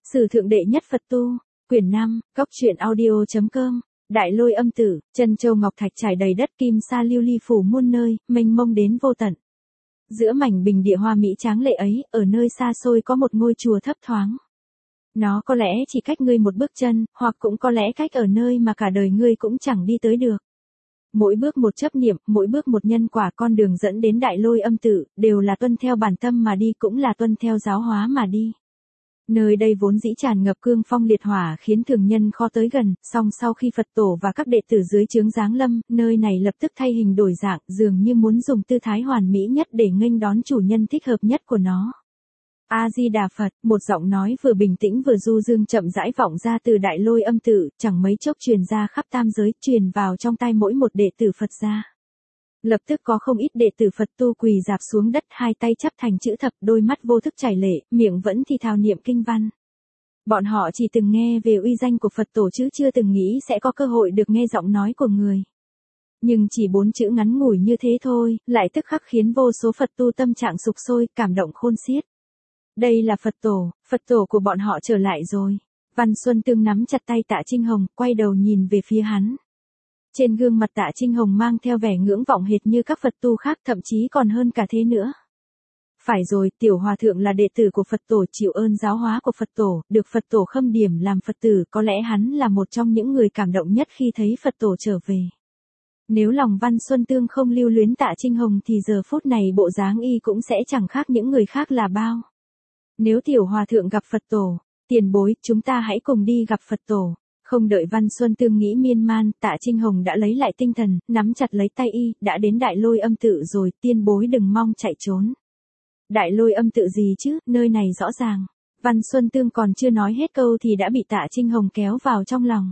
Sử thượng đệ nhất Phật tu, quyển 5, góc truyện audio.com, Đại Lôi Âm Tử, chân châu ngọc thạch trải đầy đất, kim sa lưu ly phủ muôn nơi, mênh mông đến vô tận. Giữa mảnh bình địa hoa mỹ tráng lệ ấy, ở nơi xa xôi có một ngôi chùa thấp thoáng. Nó có lẽ chỉ cách ngươi một bước chân, hoặc cũng có lẽ cách ở nơi mà cả đời ngươi cũng chẳng đi tới được. Mỗi bước một chấp niệm, mỗi bước một nhân quả, con đường dẫn đến Đại Lôi Âm Tử, đều là tuân theo bản tâm mà đi, cũng là tuân theo giáo hóa mà đi. Nơi đây vốn dĩ tràn ngập cương phong liệt hỏa, khiến thường nhân khó tới gần, song sau khi Phật tổ và các đệ tử dưới chướng giáng lâm, nơi này lập tức thay hình đổi dạng, dường như muốn dùng tư thái hoàn mỹ nhất để nghênh đón chủ nhân thích hợp nhất của nó. A-di-đà Phật, một giọng nói vừa bình tĩnh vừa du dương chậm rãi vọng ra từ Đại Lôi Âm Tử, chẳng mấy chốc truyền ra khắp tam giới, truyền vào trong tai mỗi một đệ tử Phật gia. Lập tức có không ít đệ tử Phật tu quỳ rạp xuống đất, hai tay chắp thành chữ thập, đôi mắt vô thức chảy lệ, miệng vẫn thì thào niệm kinh văn. Bọn họ chỉ từng nghe về uy danh của Phật tổ chứ chưa từng nghĩ sẽ có cơ hội được nghe giọng nói của người. Nhưng chỉ 4 chữ ngắn ngủi như thế thôi, lại tức khắc khiến vô số Phật tu tâm trạng sục sôi, cảm động khôn xiết. Đây là Phật tổ của bọn họ trở lại rồi. Văn Xuân Tương nắm chặt tay Tạ Trinh Hồng, quay đầu nhìn về phía hắn. Trên gương mặt Tạ Trinh Hồng mang theo vẻ ngưỡng vọng hệt như các Phật tu khác, thậm chí còn hơn cả thế nữa. Phải rồi, tiểu hòa thượng là đệ tử của Phật tổ, chịu ơn giáo hóa của Phật tổ, được Phật tổ khâm điểm làm Phật tử, có lẽ hắn là một trong những người cảm động nhất khi thấy Phật tổ trở về. Nếu lòng Văn Xuân Tương không lưu luyến Tạ Trinh Hồng thì giờ phút này bộ dáng y cũng sẽ chẳng khác những người khác là bao. Nếu tiểu hòa thượng gặp Phật tổ, tiền bối, chúng ta hãy cùng đi gặp Phật tổ. Không đợi Văn Xuân Tương nghĩ miên man, Tạ Trinh Hồng đã lấy lại tinh thần, nắm chặt lấy tay y, đã đến Đại Lôi Âm Tự rồi, tiên bối đừng mong chạy trốn. Đại Lôi Âm Tự gì chứ, nơi này rõ ràng. Văn Xuân Tương còn chưa nói hết câu thì đã bị Tạ Trinh Hồng kéo vào trong lòng.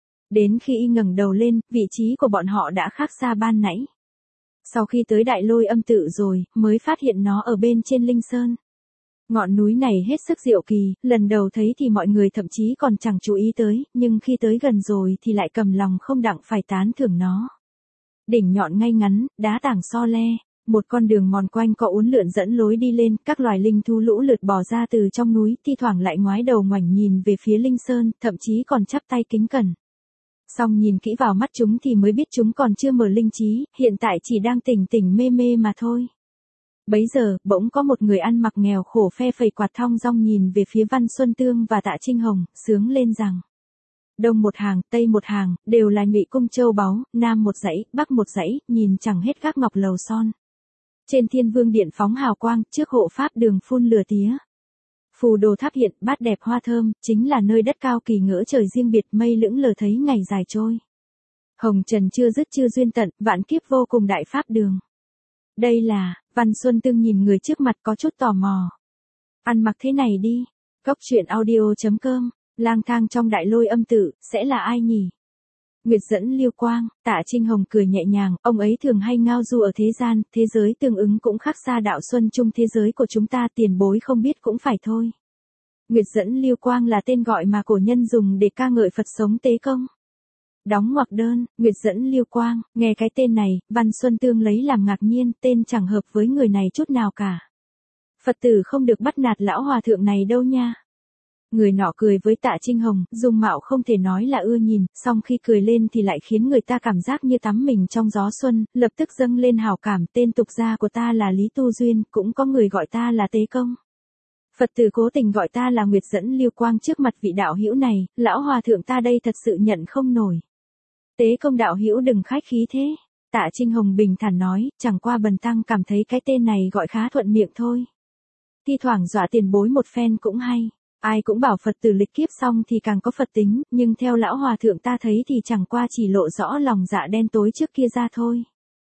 Đến khi y ngẩng đầu lên, vị trí của bọn họ đã khác xa ban nãy. Sau khi tới Đại Lôi Âm Tự rồi, mới phát hiện nó ở bên trên Linh Sơn. Ngọn núi này hết sức diệu kỳ, lần đầu thấy thì mọi người thậm chí còn chẳng chú ý tới, nhưng khi tới gần rồi thì lại cầm lòng không đặng phải tán thưởng nó. Đỉnh nhọn ngay ngắn, đá tảng so le, một con đường mòn quanh có uốn lượn dẫn lối đi lên, các loài linh thú lũ lượt bò ra từ trong núi, thi thoảng lại ngoái đầu ngoảnh nhìn về phía Linh Sơn, thậm chí còn chắp tay kính cẩn. Song nhìn kỹ vào mắt chúng thì mới biết chúng còn chưa mở linh trí, hiện tại chỉ đang tỉnh tỉnh mê mê mà thôi. Bấy giờ, bỗng có một người ăn mặc nghèo khổ phe phẩy quạt thong dong nhìn về phía Văn Xuân Tương và Tạ Trinh Hồng, sướng lên rằng: Đông một hàng, Tây một hàng, đều là nhụy cung châu báu, Nam một dãy, Bắc một dãy, nhìn chẳng hết các ngọc lầu son. Trên Thiên Vương điện phóng hào quang, trước hộ pháp đường phun lửa tía. Phù đồ tháp hiện, bát đẹp hoa thơm, chính là nơi đất cao kỳ ngỡ trời riêng biệt, mây lững lờ thấy ngày dài trôi. Hồng trần chưa dứt chưa duyên tận, vạn kiếp vô cùng đại pháp đường. Đây là, Văn Xuân Tương nhìn người trước mặt có chút tò mò. Ăn mặc thế này đi. Góc truyện audio.com, lang thang trong Đại Lôi Âm Tự, sẽ là ai nhỉ? Nguyệt dẫn Liêu Quang, Tạ Trinh Hồng cười nhẹ nhàng, ông ấy thường hay ngao du ở thế gian, thế giới tương ứng cũng khác xa đạo xuân chung thế giới của chúng ta, tiền bối không biết cũng phải thôi. Nguyệt dẫn Liêu Quang là tên gọi mà cổ nhân dùng để ca ngợi Phật sống tế công. Đóng ngoặc đơn, Nguyệt dẫn Liêu Quang, nghe cái tên này, Văn Xuân Tương lấy làm ngạc nhiên, tên chẳng hợp với người này chút nào cả. Phật tử không được bắt nạt lão hòa thượng này đâu nha. Người nọ cười với Tạ Trinh Hồng, dung mạo không thể nói là ưa nhìn, song khi cười lên thì lại khiến người ta cảm giác như tắm mình trong gió xuân, lập tức dâng lên hảo cảm. Tên tục gia của ta là Lý Tu Duyên, cũng có người gọi ta là Tế Công. Phật tử cố tình gọi ta là Nguyệt dẫn Liêu Quang trước mặt vị đạo hữu này, lão hòa thượng ta đây thật sự nhận không nổi. Tế Công đạo hữu đừng khách khí thế. Tạ Trinh Hồng bình thản nói, chẳng qua bần tăng cảm thấy cái tên này gọi khá thuận miệng thôi. Thi thoảng dọa tiền bối một phen cũng hay. Ai cũng bảo Phật tử lịch kiếp xong thì càng có Phật tính, nhưng theo lão hòa thượng ta thấy thì chẳng qua chỉ lộ rõ lòng dạ đen tối trước kia ra thôi.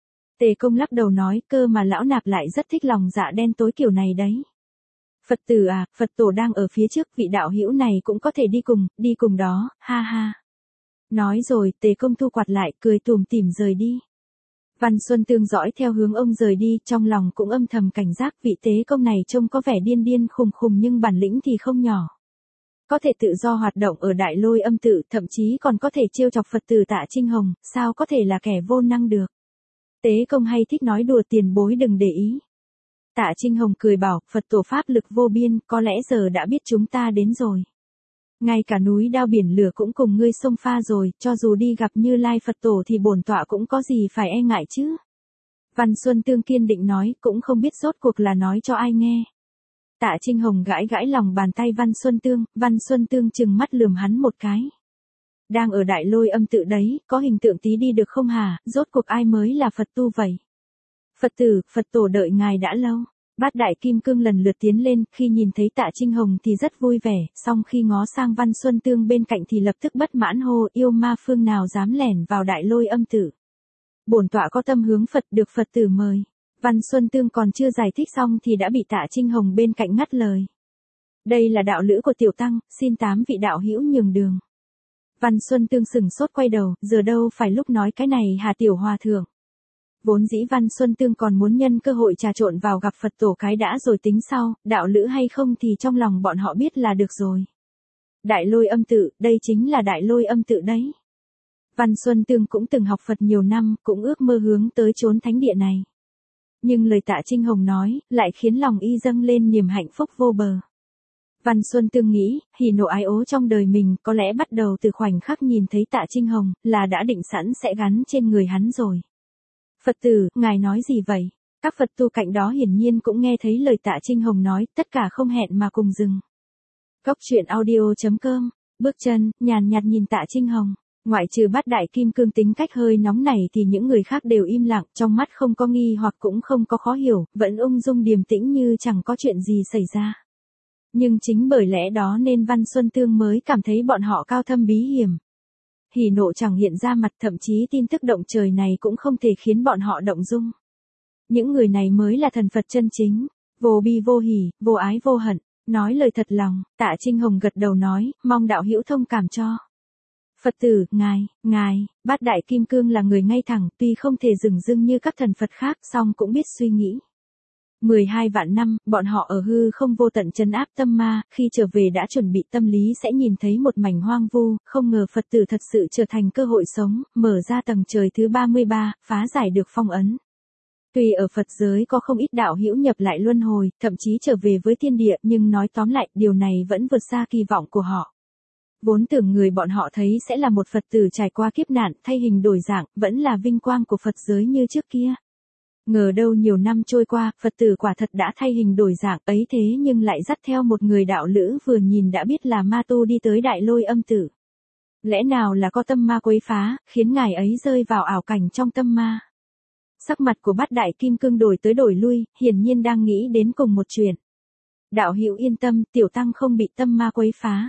Tề Công lắc đầu nói, cơ mà lão nạp lại rất thích lòng dạ đen tối kiểu này đấy. Phật tử à, Phật tổ đang ở phía trước, vị đạo hữu này cũng có thể đi cùng đó, ha ha. Nói rồi, Tề Công thu quạt lại, cười tủm tỉm rời đi. Văn Xuân Tương dõi theo hướng ông rời đi, trong lòng cũng âm thầm cảnh giác, vị Tế Công này trông có vẻ điên điên khùng khùng nhưng bản lĩnh thì không nhỏ. Có thể tự do hoạt động ở Đại Lôi Âm Tự, thậm chí còn có thể trêu chọc Phật tử Tạ Trinh Hồng, sao có thể là kẻ vô năng được. Tế Công hay thích nói đùa, tiền bối đừng để ý. Tạ Trinh Hồng cười bảo, Phật tổ pháp lực vô biên, có lẽ giờ đã biết chúng ta đến rồi. Ngay cả núi đao biển lửa cũng cùng ngươi xông pha rồi, cho dù đi gặp Như Lai Phật Tổ thì bổn tọa cũng có gì phải e ngại chứ. Văn Xuân Tương kiên định nói, cũng không biết rốt cuộc là nói cho ai nghe. Tạ Trinh Hồng gãi gãi lòng bàn tay Văn Xuân Tương chừng mắt lườm hắn một cái. Đang ở Đại Lôi Âm tự đấy, có hình tượng tí đi được không hả, rốt cuộc ai mới là Phật tu vậy? Phật tử, Phật tổ đợi ngài đã lâu. Bát Đại Kim Cương lần lượt tiến lên, khi nhìn thấy Tạ Trinh Hồng thì rất vui vẻ, song khi ngó sang Văn Xuân Tương bên cạnh thì lập tức bất mãn hô, yêu ma phương nào dám lẻn vào Đại Lôi Âm tự. Bổn tọa có tâm hướng Phật, được Phật tử mời. Văn Xuân Tương còn chưa giải thích xong thì đã bị Tạ Trinh Hồng bên cạnh ngắt lời. Đây là đạo lữ của tiểu tăng, xin 8 vị đạo hữu nhường đường. Văn Xuân Tương sừng sốt quay đầu, giờ đâu phải lúc nói cái này hả tiểu hòa thượng. Vốn dĩ Văn Xuân Tương còn muốn nhân cơ hội trà trộn vào gặp Phật tổ cái đã rồi tính sau, đạo lữ hay không thì trong lòng bọn họ biết là được rồi. Đại Lôi Âm tự, đây chính là Đại Lôi Âm tự đấy. Văn Xuân Tương cũng từng học Phật nhiều năm, cũng ước mơ hướng tới chốn thánh địa này. Nhưng lời Tạ Trinh Hồng nói, lại khiến lòng y dâng lên niềm hạnh phúc vô bờ. Văn Xuân Tương nghĩ, hỉ nộ ái ố trong đời mình có lẽ bắt đầu từ khoảnh khắc nhìn thấy Tạ Trinh Hồng, là đã định sẵn sẽ gắn trên người hắn rồi. Phật tử, ngài nói gì vậy? Các Phật tu cạnh đó hiển nhiên cũng nghe thấy lời Tạ Trinh Hồng nói, tất cả không hẹn mà cùng dừng. Cốc truyện audio.com, bước chân, nhàn nhạt nhìn Tạ Trinh Hồng. Ngoại trừ Bát Đại Kim Cương tính cách hơi nóng này thì những người khác đều im lặng, trong mắt không có nghi hoặc cũng không có khó hiểu, vẫn ung dung điềm tĩnh như chẳng có chuyện gì xảy ra. Nhưng chính bởi lẽ đó nên Văn Xuân Tương mới cảm thấy bọn họ cao thâm bí hiểm. Hỉ nộ chẳng hiện ra mặt, thậm chí tin tức động trời này cũng không thể khiến bọn họ động dung. Những người này mới là thần Phật chân chính, vô bi vô hỉ, vô ái vô hận, nói lời thật lòng. Tạ Trinh Hồng gật đầu nói, mong đạo hữu thông cảm cho. Phật tử, ngài, Bát Đại Kim Cương là người ngay thẳng, tuy không thể dửng dưng như các thần Phật khác, song cũng biết suy nghĩ. 12 vạn năm, bọn họ ở hư không vô tận trấn áp tâm ma, khi trở về đã chuẩn bị tâm lý sẽ nhìn thấy một mảnh hoang vu, không ngờ Phật tử thật sự trở thành cơ hội sống, mở ra tầng trời thứ 33, phá giải được phong ấn. Tuy ở Phật giới có không ít đạo hữu nhập lại luân hồi, thậm chí trở về với thiên địa, nhưng nói tóm lại, điều này vẫn vượt xa kỳ vọng của họ. Vốn tưởng người bọn họ thấy sẽ là một Phật tử trải qua kiếp nạn, thay hình đổi dạng, vẫn là vinh quang của Phật giới như trước kia. Ngờ đâu nhiều năm trôi qua, Phật tử quả thật đã thay hình đổi dạng ấy, thế nhưng lại dắt theo một người đạo lữ vừa nhìn đã biết là ma tu đi tới Đại Lôi Âm tử. Lẽ nào là có tâm ma quấy phá, khiến ngài ấy rơi vào ảo cảnh trong tâm ma. Sắc mặt của Bát Đại Kim Cương đổi tới đổi lui, hiển nhiên đang nghĩ đến cùng một chuyện. Đạo hữu yên tâm, tiểu tăng không bị tâm ma quấy phá.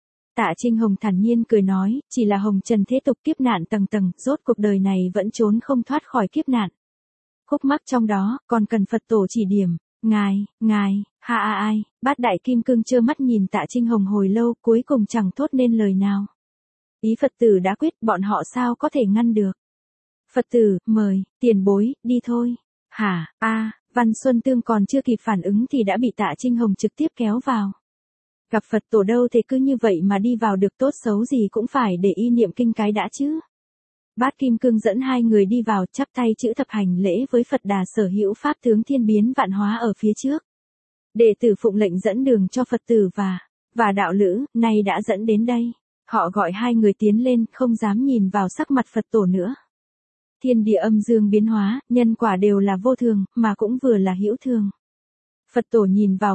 Tạ Trinh Hồng thản nhiên cười nói, chỉ là hồng trần thế tục kiếp nạn tầng tầng, rốt cuộc đời này vẫn trốn không thoát khỏi kiếp nạn. Khúc mắc trong đó, còn cần Phật tổ chỉ điểm. Ngài, ai, Bát Đại Kim Cương trơ mắt nhìn Tạ Trinh Hồng hồi lâu, cuối cùng chẳng thốt nên lời nào. Ý Phật tử đã quyết, bọn họ sao có thể ngăn được. Phật tử, mời, tiền bối, đi thôi. Hả, Văn Xuân Tương còn chưa kịp phản ứng thì đã bị Tạ Trinh Hồng trực tiếp kéo vào. Gặp Phật tổ đâu thể cứ như vậy mà đi vào được, tốt xấu gì cũng phải để y niệm kinh cái đã chứ. Bát Kim Cương dẫn hai người đi vào, chắp tay chữ thập hành lễ với Phật Đà sở hữu pháp tướng thiên biến vạn hóa ở phía trước. Đệ tử phụng lệnh dẫn đường cho Phật tử và đạo lữ, nay đã dẫn đến đây. Họ gọi hai người tiến lên, không dám nhìn vào sắc mặt Phật tổ nữa. Thiên địa âm dương biến hóa, nhân quả đều là vô thường, mà cũng vừa là hữu thường. Phật tổ nhìn vào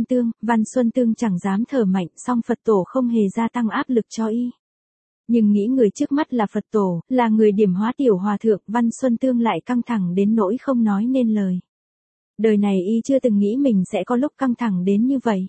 Văn Xuân Tương chẳng dám thở mạnh, song Phật tổ không hề gia tăng áp lực cho y. Nhưng nghĩ người trước mắt là Phật tổ, là người điểm hóa tiểu hòa thượng, Văn Xuân Tương lại căng thẳng đến nỗi không nói nên lời. Đời này y chưa từng nghĩ mình sẽ có lúc căng thẳng đến như vậy.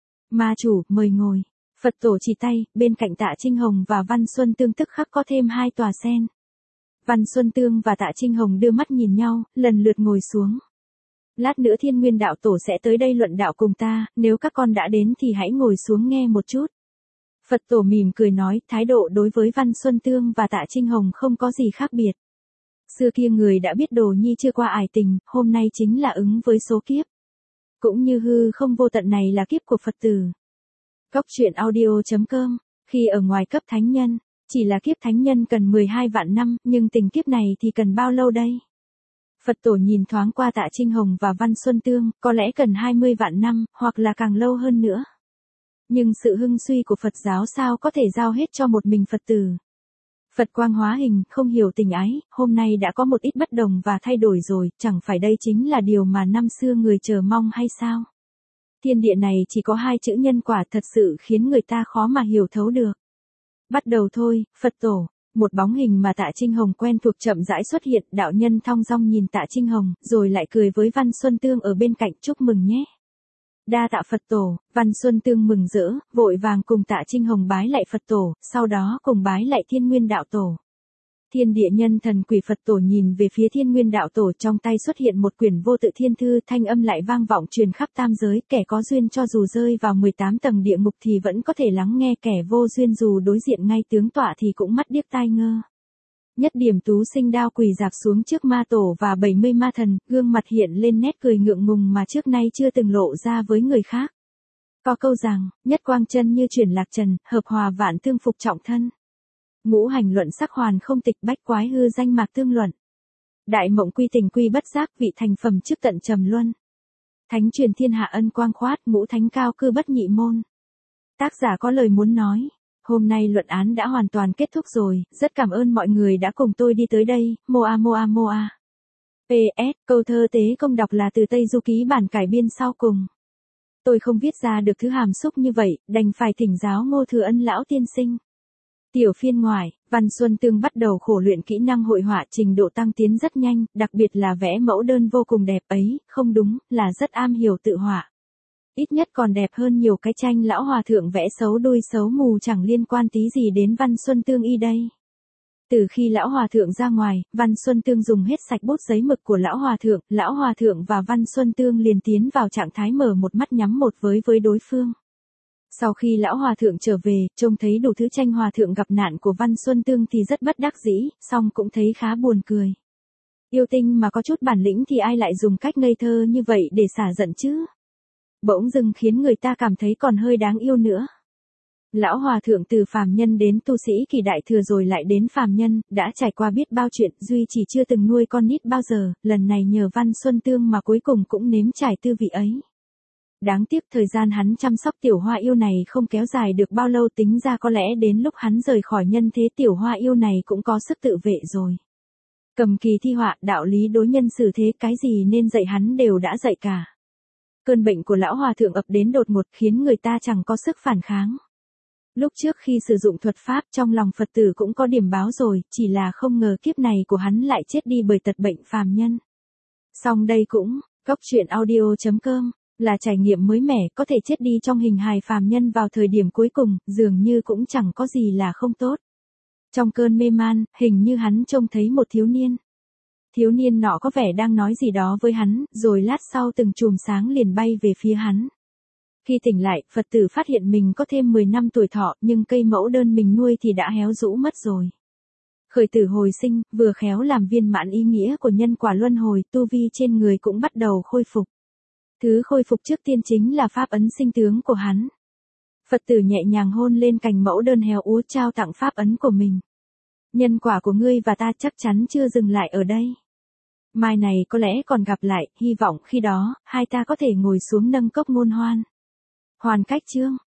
Ma chủ, mời ngồi. Phật tổ chỉ tay, bên cạnh Tạ Trinh Hồng và Văn Xuân Tương tức khắc có thêm hai tòa sen. Văn Xuân Tương và Tạ Trinh Hồng đưa mắt nhìn nhau, lần lượt ngồi xuống. Lát nữa Thiên Nguyên đạo tổ sẽ tới đây luận đạo cùng ta, nếu các con đã đến thì hãy ngồi xuống nghe một chút. Phật tổ mỉm cười nói, thái độ đối với Văn Xuân Tương và Tạ Trinh Hồng không có gì khác biệt. Xưa kia người đã biết đồ nhi chưa qua ải tình, hôm nay chính là ứng với số kiếp. Cũng như hư không vô tận này là kiếp của Phật tử. Cốc truyện audio.com, khi ở ngoài cấp thánh nhân, chỉ là kiếp thánh nhân cần 12 vạn năm, nhưng tình kiếp này thì cần bao lâu đây? Phật tổ nhìn thoáng qua Tạ Trinh Hồng và Văn Xuân Tương, có lẽ cần 20 vạn năm, hoặc là càng lâu hơn nữa. Nhưng sự hưng suy của Phật giáo sao có thể giao hết cho một mình Phật tử. Phật quang hóa hình, không hiểu tình ái, hôm nay đã có một ít bất đồng và thay đổi rồi, chẳng phải đây chính là điều mà năm xưa người chờ mong hay sao? Thiên địa này chỉ có hai chữ nhân quả thật sự khiến người ta khó mà hiểu thấu được. Bắt đầu thôi, Phật tổ. Một bóng hình mà Tạ Trinh Hồng quen thuộc chậm rãi xuất hiện, đạo nhân thong dong nhìn Tạ Trinh Hồng, rồi lại cười với Văn Xuân Tương ở bên cạnh, chúc mừng nhé. Đa tạ Phật tổ. Văn Xuân Tương mừng rỡ, vội vàng cùng Tạ Trinh Hồng bái lại Phật tổ, sau đó cùng bái lại Thiên Nguyên đạo tổ. Thiên địa nhân thần quỷ Phật tổ nhìn về phía Thiên Nguyên đạo tổ, trong tay xuất hiện một quyển vô tự thiên thư, thanh âm lại vang vọng truyền khắp tam giới, kẻ có duyên cho dù rơi vào 18 tầng địa ngục thì vẫn có thể lắng nghe, kẻ vô duyên dù đối diện ngay tướng tọa thì cũng mắt điếc tai ngơ. Nhất Điểm Tú Sinh đao quỳ dạp xuống trước ma tổ và 70 ma thần, gương mặt hiện lên nét cười ngượng ngùng mà trước nay chưa từng lộ ra với người khác. Có câu rằng, nhất quang chân như chuyển lạc trần, hợp hòa vạn tương phục trọng thân. Ngũ hành luận sắc hoàn không tịch, bách quái hư danh mạc tương luận. Đại mộng quy tình quy bất giác, vị thành phẩm trước tận trầm luân. Thánh truyền thiên hạ ân quang khoát, ngũ thánh cao cư bất nhị môn. Tác giả có lời muốn nói. Hôm nay luận án đã hoàn toàn kết thúc rồi, rất cảm ơn mọi người đã cùng tôi đi tới đây, moa moa moa. PS, câu thơ tế công đọc là từ Tây Du Ký bản cải biên sau cùng. Tôi không viết ra được thứ hàm xúc như vậy, đành phải thỉnh giáo Ngô Thừa Ân lão tiên sinh. Tiểu phiên ngoại, Văn Xuân Tương bắt đầu khổ luyện kỹ năng hội họa, trình độ tăng tiến rất nhanh, đặc biệt là vẽ mẫu đơn vô cùng đẹp ấy, không đúng, là rất am hiểu tự họa. Ít nhất còn đẹp hơn nhiều cái tranh lão hòa thượng vẽ xấu đuôi xấu mù chẳng liên quan tí gì đến Văn Xuân Tương y đây. Từ khi lão hòa thượng ra ngoài, Văn Xuân Tương dùng hết sạch bút giấy mực của lão hòa thượng và Văn Xuân Tương liền tiến vào trạng thái mở một mắt nhắm một với đối phương. Sau khi lão hòa thượng trở về, trông thấy đủ thứ tranh hòa thượng gặp nạn của Văn Xuân Tương thì rất bất đắc dĩ, song cũng thấy khá buồn cười. Yêu tinh mà có chút bản lĩnh thì ai lại dùng cách ngây thơ như vậy để xả giận chứ? Bỗng dưng khiến người ta cảm thấy còn hơi đáng yêu nữa. Lão hòa thượng từ phàm nhân đến tu sĩ kỳ đại thừa rồi lại đến phàm nhân, đã trải qua biết bao chuyện, duy chỉ chưa từng nuôi con nít bao giờ, lần này nhờ Văn Xuân Tương mà cuối cùng cũng nếm trải tư vị ấy. Đáng tiếc thời gian hắn chăm sóc tiểu hoa yêu này không kéo dài được bao lâu, tính ra có lẽ đến lúc hắn rời khỏi nhân thế tiểu hoa yêu này cũng có sức tự vệ rồi. Cầm kỳ thi họa, đạo lý đối nhân xử thế, cái gì nên dạy hắn đều đã dạy cả. Cơn bệnh của lão hòa thượng ập đến đột ngột khiến người ta chẳng có sức phản kháng. Lúc trước khi sử dụng thuật pháp trong lòng Phật tử cũng có điểm báo rồi, chỉ là không ngờ kiếp này của hắn lại chết đi bởi tật bệnh phàm nhân. Song đây cũng, Góc Truyện Audio.com, là trải nghiệm mới mẻ, có thể chết đi trong hình hài phàm nhân vào thời điểm cuối cùng, dường như cũng chẳng có gì là không tốt. Trong cơn mê man, hình như hắn trông thấy một thiếu niên. Thiếu niên nọ có vẻ đang nói gì đó với hắn, rồi lát sau từng chùm sáng liền bay về phía hắn. Khi tỉnh lại, Phật tử phát hiện mình có thêm 10 năm tuổi thọ, nhưng cây mẫu đơn mình nuôi thì đã héo rũ mất rồi. Khởi tử hồi sinh, vừa khéo làm viên mãn ý nghĩa của nhân quả luân hồi, tu vi trên người cũng bắt đầu khôi phục. Thứ khôi phục trước tiên chính là pháp ấn sinh tướng của hắn. Phật tử nhẹ nhàng hôn lên cành mẫu đơn héo úa, trao tặng pháp ấn của mình. Nhân quả của ngươi và ta chắc chắn chưa dừng lại ở đây. Mai này có lẽ còn gặp lại, hy vọng khi đó, hai ta có thể ngồi xuống nâng cốc ngôn hoan. Hoàn cách chương.